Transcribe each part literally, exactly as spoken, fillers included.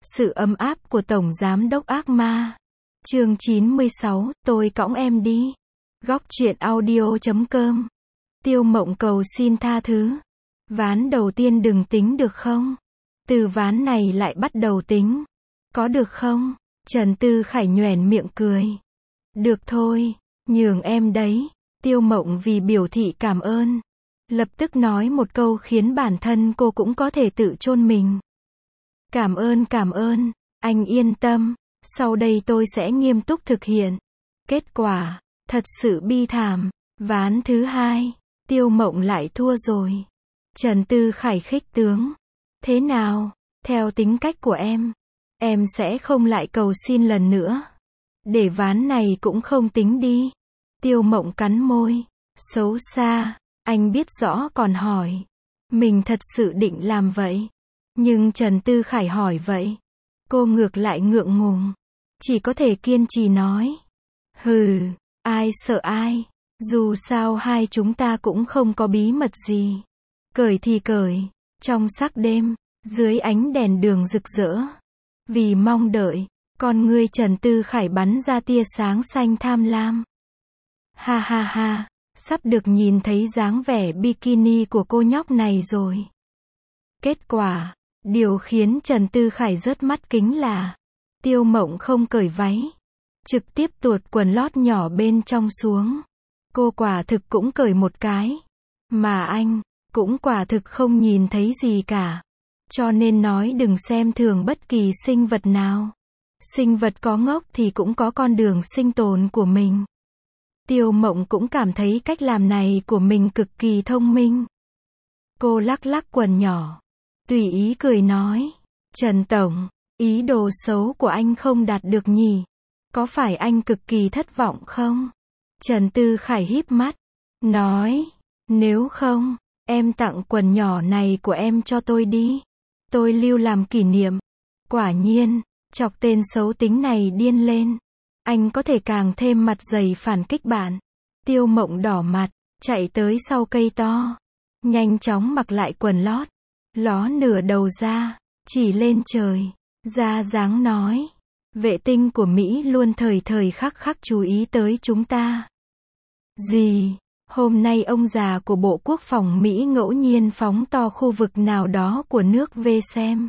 Sự ấm áp của Tổng Giám đốc ác ma. Chương chín mươi sáu, tôi cõng em đi. Góc truyện audio chấm com. Tiêu Mộng cầu xin tha thứ. Ván đầu tiên đừng tính được không? Từ ván này lại bắt đầu tính. Có được không? Trần Tư Khải nhoẻn miệng cười. Được thôi, nhường em đấy. Tiêu Mộng vì biểu thị cảm ơn, lập tức nói một câu khiến bản thân cô cũng có thể tự chôn mình. Cảm ơn cảm ơn, anh yên tâm, sau đây tôi sẽ nghiêm túc thực hiện. Kết quả, thật sự bi thảm. Ván thứ hai, Tiêu Mộng lại thua rồi. Trần Tư Khải khích tướng. Thế nào, theo tính cách của em, em sẽ không lại cầu xin lần nữa. Để ván này cũng không tính đi. Tiêu Mộng cắn môi. Xấu xa, anh biết rõ còn hỏi. Mình thật sự định làm vậy. Nhưng Trần Tư Khải hỏi vậy. Cô ngược lại ngượng ngùng. Chỉ có thể kiên trì nói. Hừ, ai sợ ai. Dù sao hai chúng ta cũng không có bí mật gì. Cởi thì cởi. Trong sắc đêm, dưới ánh đèn đường rực rỡ. Vì mong đợi, con ngươi Trần Tư Khải bắn ra tia sáng xanh tham lam. Ha ha ha, sắp được nhìn thấy dáng vẻ bikini của cô nhóc này rồi. Kết quả, điều khiến Trần Tư Khải rớt mắt kính là Tiêu Mộng không cởi váy, trực tiếp tuột quần lót nhỏ bên trong xuống. Cô quả thực cũng cởi một cái, mà anh cũng quả thực không nhìn thấy gì cả. Cho nên nói đừng xem thường bất kỳ sinh vật nào. Sinh vật có ngốc thì cũng có con đường sinh tồn của mình. Tiêu Mộng cũng cảm thấy cách làm này của mình cực kỳ thông minh. Cô lắc lắc quần nhỏ, tùy ý cười nói. Trần Tổng, ý đồ xấu của anh không đạt được nhỉ? Có phải anh cực kỳ thất vọng không? Trần Tư Khải híp mắt, nói, nếu không, em tặng quần nhỏ này của em cho tôi đi. Tôi lưu làm kỷ niệm. Quả nhiên, chọc tên xấu tính này điên lên. Anh có thể càng thêm mặt dày phản kích bạn. Tiêu Mộng đỏ mặt, chạy tới sau cây to. Nhanh chóng mặc lại quần lót. Ló nửa đầu ra, chỉ lên trời. Ra dáng nói. Vệ tinh của Mỹ luôn thời thời khắc khắc chú ý tới chúng ta. Gì? Hôm nay ông già của Bộ Quốc phòng Mỹ ngẫu nhiên phóng to khu vực nào đó của nước V xem.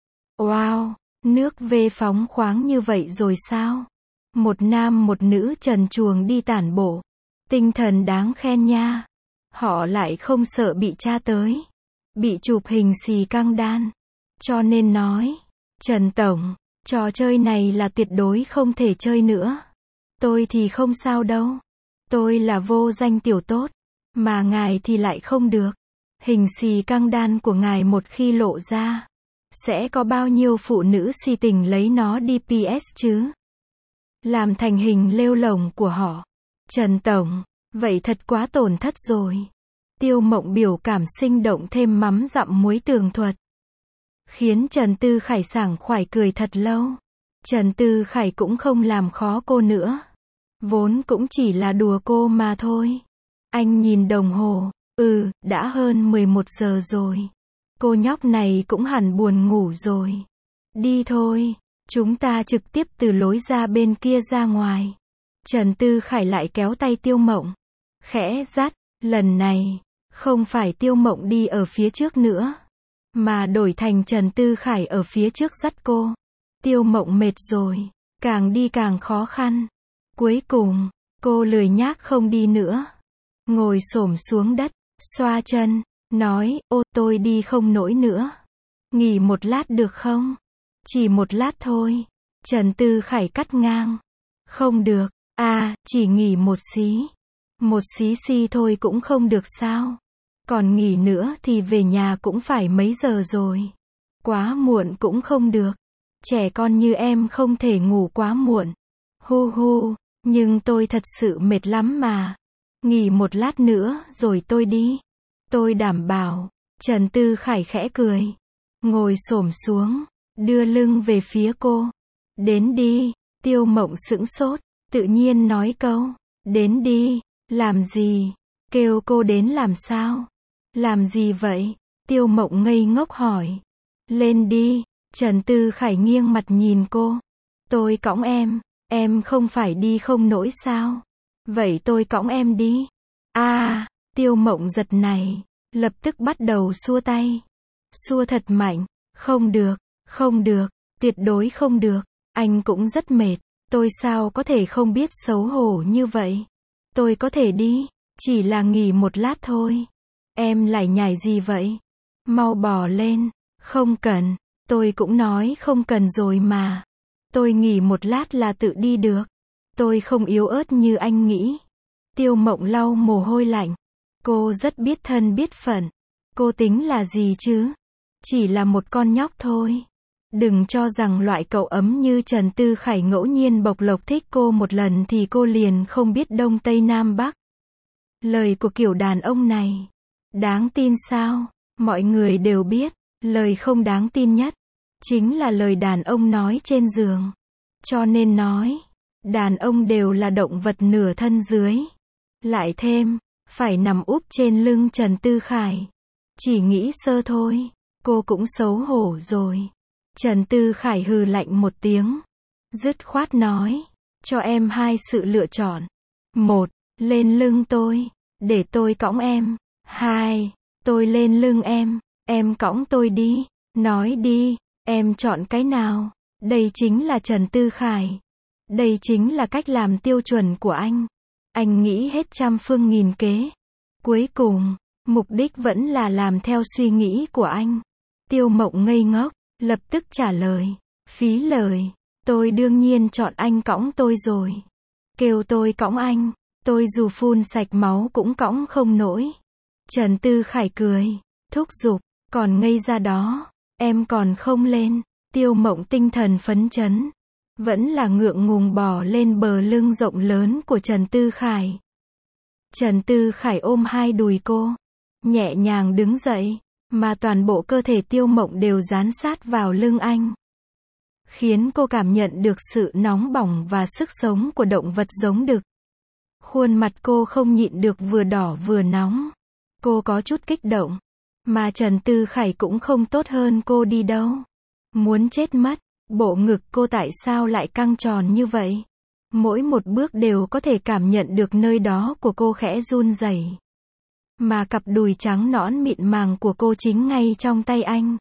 Wow, nước V phóng khoáng như vậy rồi sao? Một nam một nữ trần truồng đi tản bộ. Tinh thần đáng khen nha. Họ lại không sợ bị tra tới. Bị chụp hình xì căng đan. Cho nên nói, Trần Tổng, trò chơi này là tuyệt đối không thể chơi nữa. Tôi thì không sao đâu. Tôi là vô danh tiểu tốt. Mà ngài thì lại không được. Hình xì căng đan của ngài một khi lộ ra, sẽ có bao nhiêu phụ nữ si tình lấy nó đi pê ét chứ? Làm thành hình lêu lổng của họ. Trần Tổng, vậy thật quá tổn thất rồi. Tiêu Mộng biểu cảm sinh động thêm mắm dặm muối tường thuật. Khiến Trần Tư Khải sảng khoái cười thật lâu. Trần Tư Khải cũng không làm khó cô nữa. Vốn cũng chỉ là đùa cô mà thôi. Anh nhìn đồng hồ. Ừ, đã hơn mười một giờ rồi. Cô nhóc này cũng hẳn buồn ngủ rồi. Đi thôi. Chúng ta trực tiếp từ lối ra bên kia ra ngoài. Trần Tư Khải lại kéo tay Tiêu Mộng. Khẽ dắt, lần này, không phải Tiêu Mộng đi ở phía trước nữa. Mà đổi thành Trần Tư Khải ở phía trước dắt cô. Tiêu Mộng mệt rồi. Càng đi càng khó khăn. Cuối cùng, cô lười nhác không đi nữa. Ngồi xổm xuống đất, xoa chân, nói, ô tôi đi không nổi nữa. Nghỉ một lát được không? Chỉ một lát thôi. Trần Tư Khải cắt ngang. Không được, à, chỉ nghỉ một xí. Một xí xi thôi cũng không được sao? Còn nghỉ nữa thì về nhà cũng phải mấy giờ rồi. Quá muộn cũng không được. Trẻ con như em không thể ngủ quá muộn. Hu hu, nhưng tôi thật sự mệt lắm mà. Nghỉ một lát nữa rồi tôi đi. Tôi đảm bảo. Trần Tư Khải khẽ cười. Ngồi xổm xuống. Đưa lưng về phía cô. Đến đi. Tiêu Mộng sững sốt. Tự nhiên nói câu. Đến đi. Làm gì? Kêu cô đến làm sao? Làm gì vậy? Tiêu Mộng ngây ngốc hỏi. Lên đi. Trần Tư Khải nghiêng mặt nhìn cô. Tôi cõng em, em không phải đi không nổi sao? Vậy tôi cõng em đi. À, Tiêu Mộng giật này, lập tức bắt đầu xua tay. Xua thật mạnh, không được, không được, tuyệt đối không được, anh cũng rất mệt, tôi sao có thể không biết xấu hổ như vậy. Tôi có thể đi, chỉ là nghỉ một lát thôi. Em lải nhải gì vậy? Mau bò lên, không cần, tôi cũng nói không cần rồi mà. Tôi nghỉ một lát là tự đi được. Tôi không yếu ớt như anh nghĩ. Tiêu Mộng lau mồ hôi lạnh. Cô rất biết thân biết phận. Cô tính là gì chứ? Chỉ là một con nhóc thôi. Đừng cho rằng loại cậu ấm như Trần Tư Khải ngẫu nhiên bộc lộc thích cô một lần thì cô liền không biết đông tây nam bắc. Lời của kiểu đàn ông này đáng tin sao? Mọi người đều biết, lời không đáng tin nhất chính là lời đàn ông nói trên giường. Cho nên nói, đàn ông đều là động vật nửa thân dưới. Lại thêm, phải nằm úp trên lưng Trần Tư Khải. Chỉ nghĩ sơ thôi, cô cũng xấu hổ rồi. Trần Tư Khải hừ lạnh một tiếng. Dứt khoát nói, cho em hai sự lựa chọn. Một, lên lưng tôi, để tôi cõng em. Hai, tôi lên lưng em, em cõng tôi đi. Nói đi, em chọn cái nào? Đây chính là Trần Tư Khải. Đây chính là cách làm tiêu chuẩn của anh. Anh nghĩ hết trăm phương nghìn kế. Cuối cùng, mục đích vẫn là làm theo suy nghĩ của anh. Tiêu Mộng ngây ngốc, lập tức trả lời. Phí lời, tôi đương nhiên chọn anh cõng tôi rồi. Kêu tôi cõng anh, tôi dù phun sạch máu cũng cõng không nổi. Trần Tư Khải cười, thúc giục, còn ngây ra đó, em còn không lên. Tiêu Mộng tinh thần phấn chấn, vẫn là ngượng ngùng bò lên bờ lưng rộng lớn của Trần Tư Khải. Trần Tư Khải ôm hai đùi cô, nhẹ nhàng đứng dậy, mà toàn bộ cơ thể Tiêu Mộng đều dán sát vào lưng anh. Khiến cô cảm nhận được sự nóng bỏng và sức sống của động vật giống đực. Khuôn mặt cô không nhịn được vừa đỏ vừa nóng. Cô có chút kích động, mà Trần Tư Khải cũng không tốt hơn cô đi đâu. Muốn chết mất, bộ ngực cô tại sao lại căng tròn như vậy? Mỗi một bước đều có thể cảm nhận được nơi đó của cô khẽ run rẩy. Mà cặp đùi trắng nõn mịn màng của cô chính ngay trong tay anh.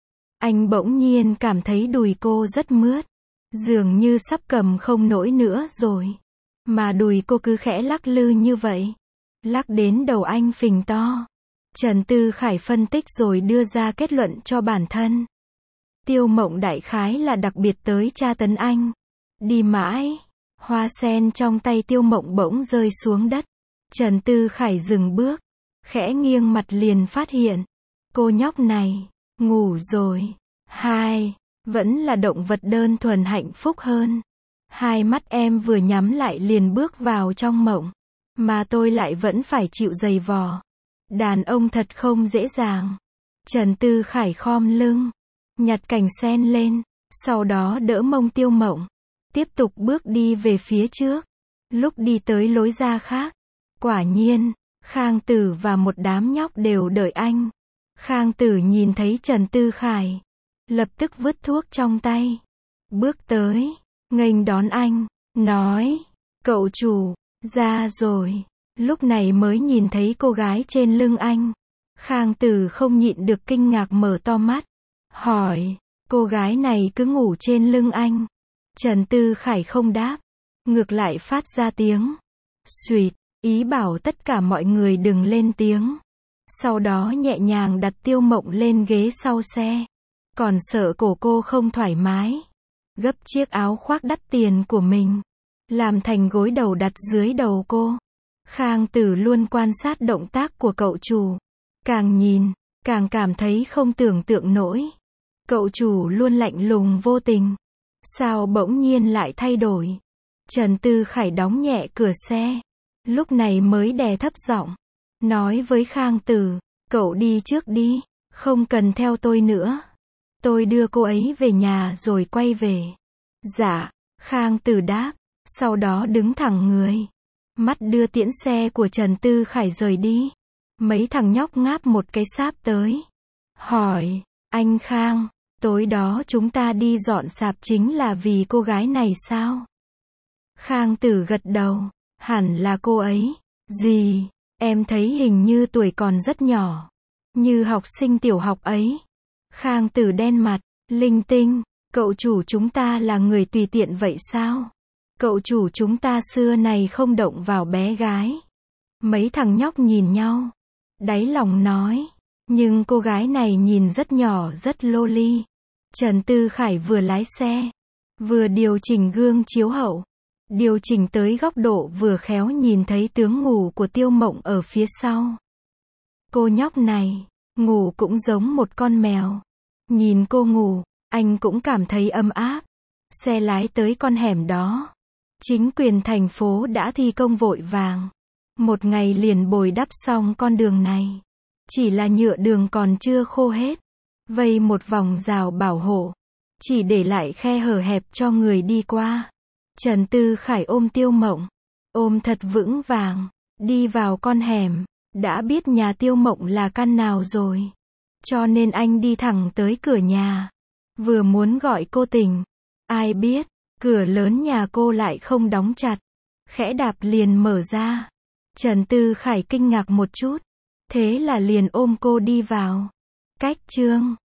Anh bỗng nhiên cảm thấy đùi cô rất mướt, dường như sắp cầm không nổi nữa rồi. Mà đùi cô cứ khẽ lắc lư như vậy, lắc đến đầu anh phình to. Trần Tư Khải phân tích rồi đưa ra kết luận cho bản thân. Tiêu Mộng đại khái là đặc biệt tới tra tấn anh. Đi mãi, hoa sen trong tay Tiêu Mộng bỗng rơi xuống đất. Trần Tư Khải dừng bước, khẽ nghiêng mặt liền phát hiện, cô nhóc này ngủ rồi. Hai, vẫn là động vật đơn thuần hạnh phúc hơn. Hai mắt em vừa nhắm lại liền bước vào trong mộng, mà tôi lại vẫn phải chịu giày vò. Đàn ông thật không dễ dàng. Trần Tư Khải khom lưng, nhặt cành sen lên, sau đó đỡ mông Tiêu Mộng, tiếp tục bước đi về phía trước. Lúc đi tới lối ra khác, quả nhiên, Khang Tử và một đám nhóc đều đợi anh. Khang Tử nhìn thấy Trần Tư Khải, lập tức vứt thuốc trong tay, bước tới, nghênh đón anh, nói, cậu chủ, ra rồi. Lúc này mới nhìn thấy cô gái trên lưng anh. Khang Tử không nhịn được kinh ngạc mở to mắt, hỏi, cô gái này cứ ngủ trên lưng anh? Trần Tư Khải không đáp, ngược lại phát ra tiếng xuỵt, ý bảo tất cả mọi người đừng lên tiếng. Sau đó nhẹ nhàng đặt Tiêu Mộng lên ghế sau xe. Còn sợ cổ cô không thoải mái, gấp chiếc áo khoác đắt tiền của mình, làm thành gối đầu đặt dưới đầu cô. Khang Tử luôn quan sát động tác của cậu chủ. Càng nhìn, càng cảm thấy không tưởng tượng nổi. Cậu chủ luôn lạnh lùng vô tình. Sao bỗng nhiên lại thay đổi? Trần Tư Khải đóng nhẹ cửa xe. Lúc này mới đè thấp giọng, nói với Khang Tử, cậu đi trước đi, không cần theo tôi nữa. Tôi đưa cô ấy về nhà rồi quay về. Dạ, Khang Tử đáp, sau đó đứng thẳng người. Mắt đưa tiễn xe của Trần Tư Khải rời đi. Mấy thằng nhóc ngáp một cái sáp tới. Hỏi, anh Khang, Tối đó chúng ta đi dọn sạp chính là vì cô gái này sao? Khang Tử gật đầu, hẳn là cô ấy. Gì? Em thấy hình như tuổi còn rất nhỏ. Như học sinh tiểu học ấy. Khang Tử đen mặt, linh tinh, cậu chủ chúng ta là người tùy tiện vậy sao? Cậu chủ chúng ta xưa này không động vào bé gái. Mấy thằng nhóc nhìn nhau, đáy lòng nói, nhưng cô gái này nhìn rất nhỏ rất loli. Trần Tư Khải vừa lái xe, vừa điều chỉnh gương chiếu hậu, điều chỉnh tới góc độ vừa khéo nhìn thấy tướng ngủ của Tiêu Mộng ở phía sau. Cô nhóc này, ngủ cũng giống một con mèo. Nhìn cô ngủ, anh cũng cảm thấy ấm áp. Xe lái tới con hẻm đó. Chính quyền thành phố đã thi công vội vàng. Một ngày liền bồi đắp xong con đường này. Chỉ là nhựa đường còn chưa khô hết. Vây một vòng rào bảo hộ. Chỉ để lại khe hở hẹp cho người đi qua. Trần Tư Khải ôm Tiêu Mộng. Ôm thật vững vàng. Đi vào con hẻm. Đã biết nhà Tiêu Mộng là căn nào rồi. Cho nên anh đi thẳng tới cửa nhà. Vừa muốn gọi cô tỉnh. Ai biết, cửa lớn nhà cô lại không đóng chặt. Khẽ đạp liền mở ra. Trần Tư Khải kinh ngạc một chút. Thế là liền ôm cô đi vào. Cách chương